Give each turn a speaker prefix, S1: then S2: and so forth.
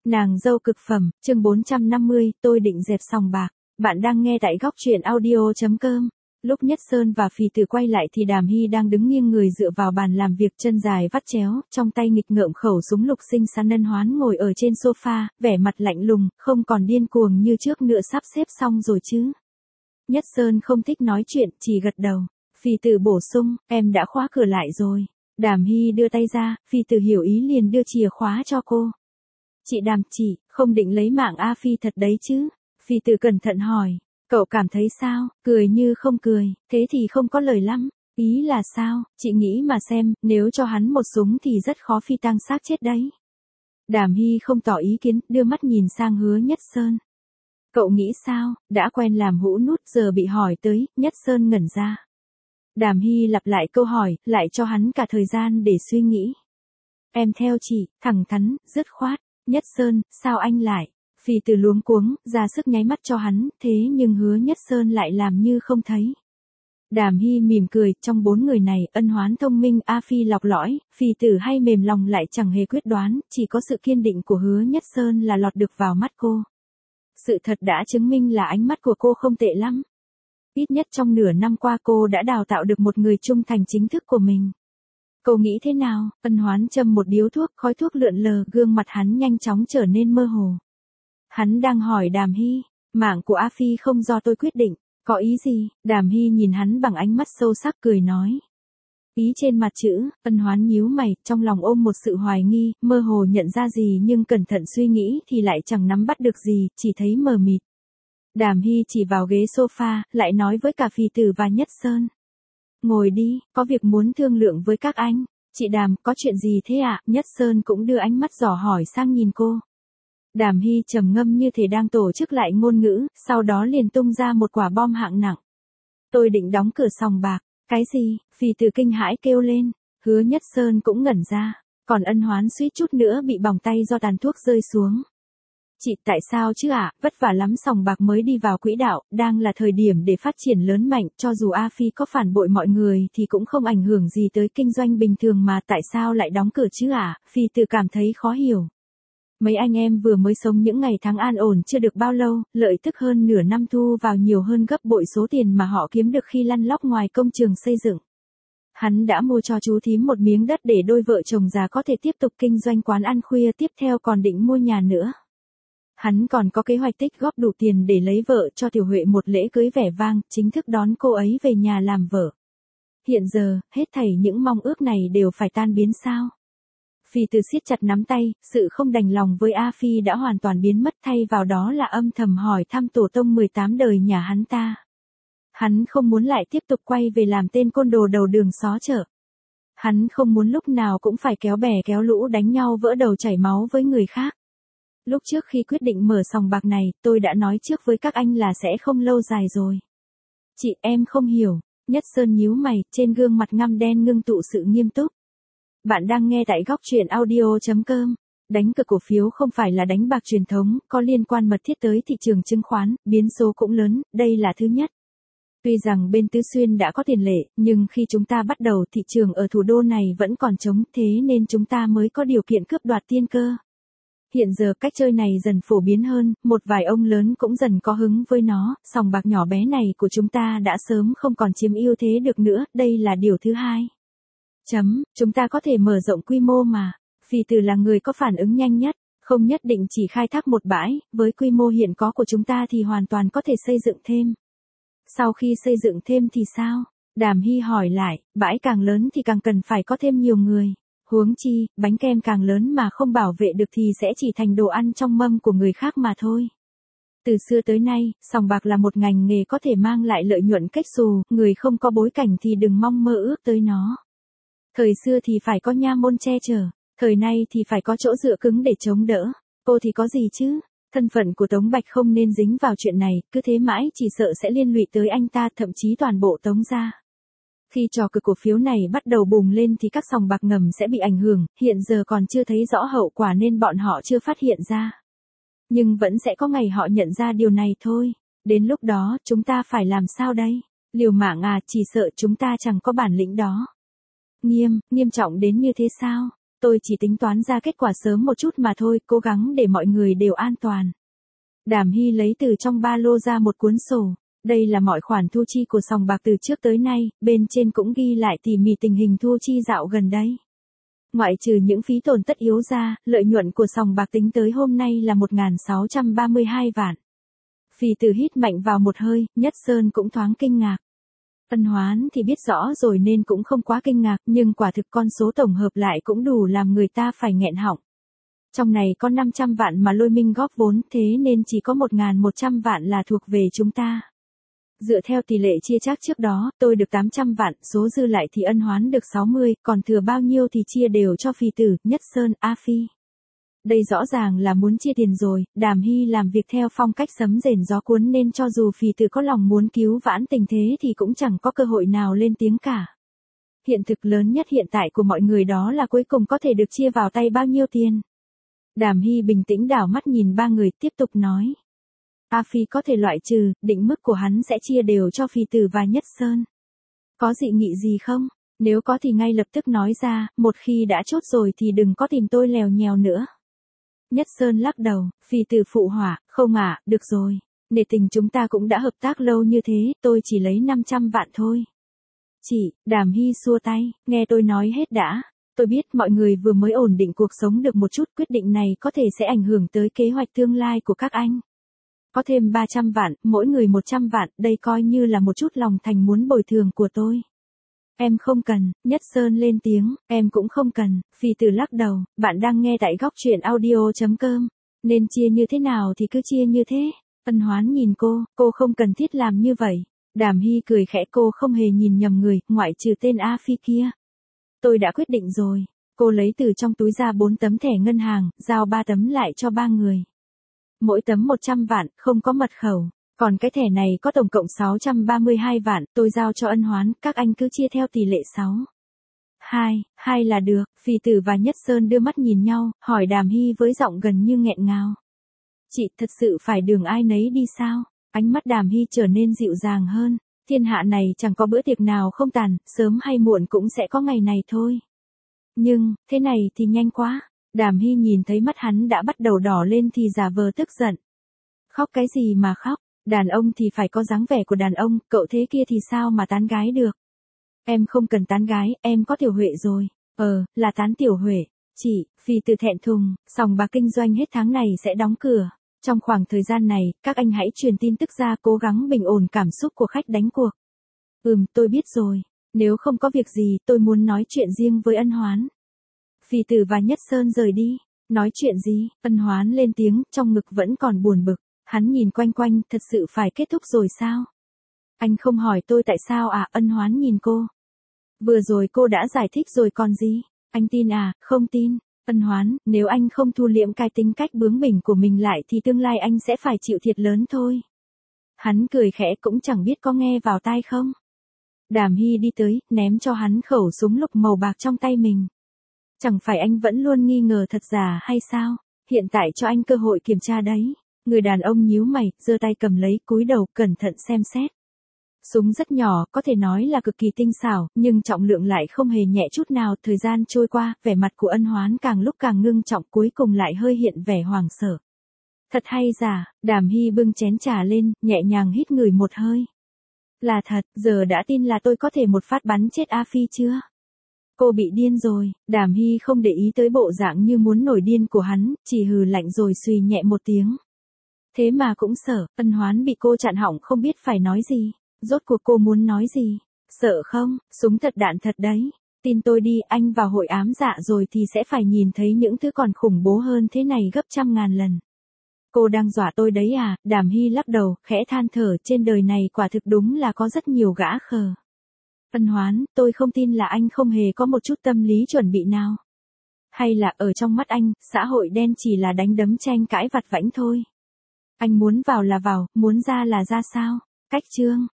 S1: Nàng dâu cực phẩm, chương 450, tôi định dẹp sòng bạc. Bạn đang nghe tại góc truyện audio.com. Lúc Nhất Sơn và Phì Tử quay lại thì Đàm Hy đang đứng nghiêng người dựa vào bàn làm việc, chân dài vắt chéo, trong tay nghịch ngợm khẩu súng lục xinh xắn. Ân Hoán ngồi ở trên sofa, vẻ mặt lạnh lùng, không còn điên cuồng như trước nữa. Sắp xếp xong rồi chứ? Nhất Sơn không thích nói chuyện, chỉ gật đầu. Phì Tử bổ sung, em đã khóa cửa lại rồi. Đàm Hy đưa tay ra, Phì Tử hiểu ý liền đưa chìa khóa cho cô. Chị Đàm, chị không định lấy mạng A Phi thật đấy chứ? Phì Tử cẩn thận hỏi. Cậu cảm thấy sao? Cười như không cười, thế thì không có lời lắm. Ý là sao? Chị nghĩ mà xem, nếu cho hắn một súng thì rất khó phi tang xác chết đấy. Đàm Hy không tỏ ý kiến, đưa mắt nhìn sang Hứa Nhất Sơn. Cậu nghĩ sao? Đã quen làm hũ nút giờ bị hỏi tới, Nhất Sơn ngẩn ra. Đàm Hy lặp lại câu hỏi, lại cho hắn cả thời gian để suy nghĩ. Em theo chị, thẳng thắn, dứt khoát. Nhất Sơn, sao anh lại? Phì Tử luống cuống, ra sức nháy mắt cho hắn, thế nhưng Hứa Nhất Sơn lại làm như không thấy. Đàm Hy mỉm cười, trong bốn người này, Ân Hoán thông minh, A Phi lọc lõi, Phì Tử hay mềm lòng lại chẳng hề quyết đoán, chỉ có sự kiên định của Hứa Nhất Sơn là lọt được vào mắt cô. Sự thật đã chứng minh là ánh mắt của cô không tệ lắm. Ít nhất trong nửa năm qua cô đã đào tạo được một người trung thành chính thức của mình. Cô nghĩ thế nào? Ân Hoán châm một điếu thuốc, khói thuốc lượn lờ, gương mặt hắn nhanh chóng trở nên mơ hồ. Hắn đang hỏi Đàm Hy, mạng của A Phi không do tôi quyết định, có ý gì? Đàm Hy nhìn hắn bằng ánh mắt sâu sắc cười nói. Ý trên mặt chữ. Ân Hoán nhíu mày, trong lòng ôm một sự hoài nghi, mơ hồ nhận ra gì nhưng cẩn thận suy nghĩ thì lại chẳng nắm bắt được gì, chỉ thấy mờ mịt. Đàm Hy chỉ vào ghế sofa, lại nói với cả Phì Tử và Nhất Sơn. Ngồi đi, có việc muốn thương lượng với các anh. Chị Đàm, có chuyện gì thế ạ? Nhất Sơn cũng đưa ánh mắt dò hỏi sang nhìn cô. Đàm Hy trầm ngâm như thể đang tổ chức lại ngôn ngữ, sau đó liền tung ra một quả bom hạng nặng. Tôi định đóng cửa sòng bạc. Cái gì? Phì Tử kinh hãi kêu lên. Hứa Nhất Sơn cũng ngẩn ra. Còn Ân Hoán suýt chút nữa bị bỏng tay do tàn thuốc rơi xuống. Chị, tại sao chứ ạ? Vất vả lắm, sòng bạc mới đi vào quỹ đạo, đang là thời điểm để phát triển lớn mạnh, cho dù A Phi có phản bội mọi người thì cũng không ảnh hưởng gì tới kinh doanh bình thường mà, tại sao lại đóng cửa chứ ạ? Phì Tử cảm thấy khó hiểu. Mấy anh em vừa mới sống những ngày tháng an ổn chưa được bao lâu, lợi tức hơn nửa năm thu vào nhiều hơn gấp bội số tiền mà họ kiếm được khi lăn lóc ngoài công trường xây dựng. Hắn đã mua cho chú thím một miếng đất để đôi vợ chồng già có thể tiếp tục kinh doanh quán ăn khuya, tiếp theo còn định mua nhà nữa. Hắn còn có kế hoạch tích góp đủ tiền để lấy vợ cho Tiểu Huệ một lễ cưới vẻ vang, chính thức đón cô ấy về nhà làm vợ. Hiện giờ, hết thảy những mong ước này đều phải tan biến sao? Phì Tử siết chặt nắm tay, sự không đành lòng với A Phi đã hoàn toàn biến mất, thay vào đó là âm thầm hỏi thăm tổ tông 18 đời nhà hắn ta. Hắn không muốn lại tiếp tục quay về làm tên côn đồ đầu đường xó chợ. Hắn không muốn lúc nào cũng phải kéo bè kéo lũ đánh nhau vỡ đầu chảy máu với người khác. Lúc trước khi quyết định mở sòng bạc này, tôi đã nói trước với các anh là sẽ không lâu dài rồi. Chị, em không hiểu. Nhất Sơn nhíu mày, trên gương mặt ngăm đen ngưng tụ sự nghiêm túc. Bạn đang nghe tại góc truyện audio.com. Đánh cược cổ phiếu không phải là đánh bạc truyền thống, có liên quan mật thiết tới thị trường chứng khoán, biến số cũng lớn, đây là thứ nhất. Tuy rằng bên Tứ Xuyên đã có tiền lệ, nhưng khi chúng ta bắt đầu thị trường ở thủ đô này vẫn còn trống, thế nên chúng ta mới có điều kiện cướp đoạt tiên cơ. Hiện giờ cách chơi này dần phổ biến hơn, một vài ông lớn cũng dần có hứng với nó, sòng bạc nhỏ bé này của chúng ta đã sớm không còn chiếm ưu thế được nữa, đây là điều thứ hai. Chúng ta có thể mở rộng quy mô mà. Phì Tử là người có phản ứng nhanh nhất, không nhất định chỉ khai thác một bãi, với quy mô hiện có của chúng ta thì hoàn toàn có thể xây dựng thêm. Sau khi xây dựng thêm thì sao? Đàm Hy hỏi lại, bãi càng lớn thì càng cần phải có thêm nhiều người. Huống chi, bánh kem càng lớn mà không bảo vệ được thì sẽ chỉ thành đồ ăn trong mâm của người khác mà thôi. Từ xưa tới nay, sòng bạc là một ngành nghề có thể mang lại lợi nhuận cách xù, người không có bối cảnh thì đừng mong mơ ước tới nó. Thời xưa thì phải có nha môn che chở, thời nay thì phải có chỗ dựa cứng để chống đỡ. Cô thì có gì chứ? Thân phận của Tống Bạch không nên dính vào chuyện này, cứ thế mãi chỉ sợ sẽ liên lụy tới anh ta, thậm chí toàn bộ Tống gia. Khi trò cược cổ phiếu này bắt đầu bùng lên thì các sòng bạc ngầm sẽ bị ảnh hưởng, hiện giờ còn chưa thấy rõ hậu quả nên bọn họ chưa phát hiện ra. Nhưng vẫn sẽ có ngày họ nhận ra điều này thôi. Đến lúc đó, chúng ta phải làm sao đây? Liều mạng à, chỉ sợ chúng ta chẳng có bản lĩnh đó. Nghiêm trọng đến như thế sao? tôi chỉ tính toán ra kết quả sớm một chút mà thôi, cố gắng để mọi người đều an toàn. Đàm Hy lấy từ trong ba lô ra một cuốn sổ. Đây là mọi khoản thu chi của sòng bạc từ trước tới nay, bên trên cũng ghi lại tỉ mỉ tình hình thu chi dạo gần đây. Ngoại trừ những phí tổn tất yếu ra, lợi nhuận của sòng bạc tính tới hôm nay là 1.632 vạn. Phì Tử hít mạnh vào một hơi, Nhất Sơn cũng thoáng kinh ngạc. Ân Hoán thì biết rõ rồi nên cũng không quá kinh ngạc, nhưng quả thực con số tổng hợp lại cũng đủ làm người ta phải nghẹn họng. Trong này có 500 vạn mà Lôi Minh góp vốn, thế nên chỉ có 1.100 vạn là thuộc về chúng ta. Dựa theo tỷ lệ chia chác trước đó, tôi được 800 vạn, số dư lại thì Ân Hoán được 60, còn thừa bao nhiêu thì chia đều cho Phì Tử, Nhất Sơn, A Phi. Đây rõ ràng là muốn chia tiền rồi. Đàm Hy làm việc theo phong cách sấm rền gió cuốn nên cho dù Phì Tử có lòng muốn cứu vãn tình thế thì cũng chẳng có cơ hội nào lên tiếng cả. Hiện thực lớn nhất hiện tại của mọi người đó là cuối cùng có thể được chia vào tay bao nhiêu tiền. Đàm Hy bình tĩnh đảo mắt nhìn ba người tiếp tục nói. A Phi có thể loại trừ, định mức của hắn sẽ chia đều cho Phì Tử và Nhất Sơn. Có dị nghị gì không? Nếu có thì ngay lập tức nói ra, một khi đã chốt rồi thì đừng có tìm tôi lèo nhèo nữa. Nhất Sơn lắc đầu, Phì Tử phụ họa, không ạ, được rồi. Nể tình chúng ta cũng đã hợp tác lâu như thế, tôi chỉ lấy 500 vạn thôi. Chị, Đàm Hy xua tay, nghe tôi nói hết đã. Tôi biết mọi người vừa mới ổn định cuộc sống được một chút, quyết định này có thể sẽ ảnh hưởng tới kế hoạch tương lai của các anh. Có thêm 300 vạn, mỗi người 100 vạn, đây coi như là một chút lòng thành muốn bồi thường của tôi. Em không cần, Nhất Sơn lên tiếng, em cũng không cần. Phì Tử lắc đầu, bạn đang nghe tại góc truyện audio.com, nên chia như thế nào thì cứ chia như thế. Ân Hoán nhìn cô không cần thiết làm như vậy. Đàm Hy cười khẽ, cô không hề nhìn nhầm người, ngoại trừ tên A Phi kia. Tôi đã quyết định rồi. Cô lấy từ trong túi ra 4 tấm thẻ ngân hàng, giao 3 tấm lại cho 3 người. Mỗi tấm 100 vạn, không có mật khẩu. Còn cái thẻ này có tổng cộng 632 vạn, tôi giao cho Ân Hoán, các anh cứ chia theo tỷ lệ 6:2 là được. Phì Tử và Nhất Sơn đưa mắt nhìn nhau, hỏi Đàm Hy với giọng gần như nghẹn ngào. Chị thật sự phải đường ai nấy đi sao? Ánh mắt Đàm Hy trở nên dịu dàng hơn. Thiên hạ này chẳng có bữa tiệc nào không tàn, sớm hay muộn cũng sẽ có ngày này thôi. Nhưng, thế này thì nhanh quá. Đàm Hy nhìn thấy mắt hắn đã bắt đầu đỏ lên thì giả vờ tức giận. Khóc cái gì mà khóc? Đàn ông thì phải có dáng vẻ của đàn ông, cậu thế kia thì sao mà tán gái được? Em không cần tán gái, em có Tiểu Huệ rồi. Là tán Tiểu Huệ. Chị, Phì Tử thẹn thùng, sòng bạc kinh doanh hết tháng này sẽ đóng cửa. Trong khoảng thời gian này, các anh hãy truyền tin tức ra, cố gắng bình ổn cảm xúc của khách đánh cuộc. Tôi biết rồi. Nếu không có việc gì, tôi muốn nói chuyện riêng với Ân Hoán. Phì Tử và Nhất Sơn rời đi. Nói chuyện gì? Ân Hoán lên tiếng, trong ngực vẫn còn buồn bực. Hắn nhìn quanh quanh, thật sự phải kết thúc rồi sao? Anh không hỏi tôi tại sao à? Ân Hoán nhìn cô. Vừa rồi cô đã giải thích rồi còn gì? Anh tin à? Không tin. Ân Hoán, nếu anh không thu liễm cái tính cách bướng bỉnh của mình lại thì tương lai anh sẽ phải chịu thiệt lớn thôi. Hắn cười khẽ, cũng chẳng biết có nghe vào tai không. Đàm Hy đi tới, ném cho hắn khẩu súng lục màu bạc trong tay mình. Chẳng phải anh vẫn luôn nghi ngờ thật giả hay sao? Hiện tại cho anh cơ hội kiểm tra đấy. Người đàn ông nhíu mày, giơ tay cầm lấy, cúi đầu, cẩn thận xem xét. Súng rất nhỏ, có thể nói là cực kỳ tinh xảo, nhưng trọng lượng lại không hề nhẹ chút nào. Thời gian trôi qua, vẻ mặt của Ân Hoán càng lúc càng ngưng trọng, cuối cùng lại hơi hiện vẻ hoảng sợ. Thật hay giả? Đàm Hy bưng chén trà lên, nhẹ nhàng hít ngửi một hơi. Là thật, giờ đã tin là tôi có thể một phát bắn chết A Phi chưa? Cô bị điên rồi. Đàm Hy không để ý tới bộ dạng như muốn nổi điên của hắn, chỉ hừ lạnh rồi suy nhẹ một tiếng. Thế mà cũng sợ. Ân Hoán bị cô chặn họng không biết phải nói gì. Rốt cuộc cô muốn nói gì? Sợ không? Súng thật đạn thật đấy. Tin tôi đi, anh vào hội ám dạ rồi thì sẽ phải nhìn thấy những thứ còn khủng bố hơn thế này gấp trăm ngàn lần. Cô đang dọa tôi đấy à? Đàm Hy lắc đầu, khẽ than thở, trên đời này quả thực đúng là có rất nhiều gã khờ. Ân Hoán, tôi không tin là anh không hề có một chút tâm lý chuẩn bị nào. Hay là ở trong mắt anh, xã hội đen chỉ là đánh đấm tranh cãi vặt vãnh thôi. Anh muốn vào là vào, muốn ra là ra sao? Cách chương.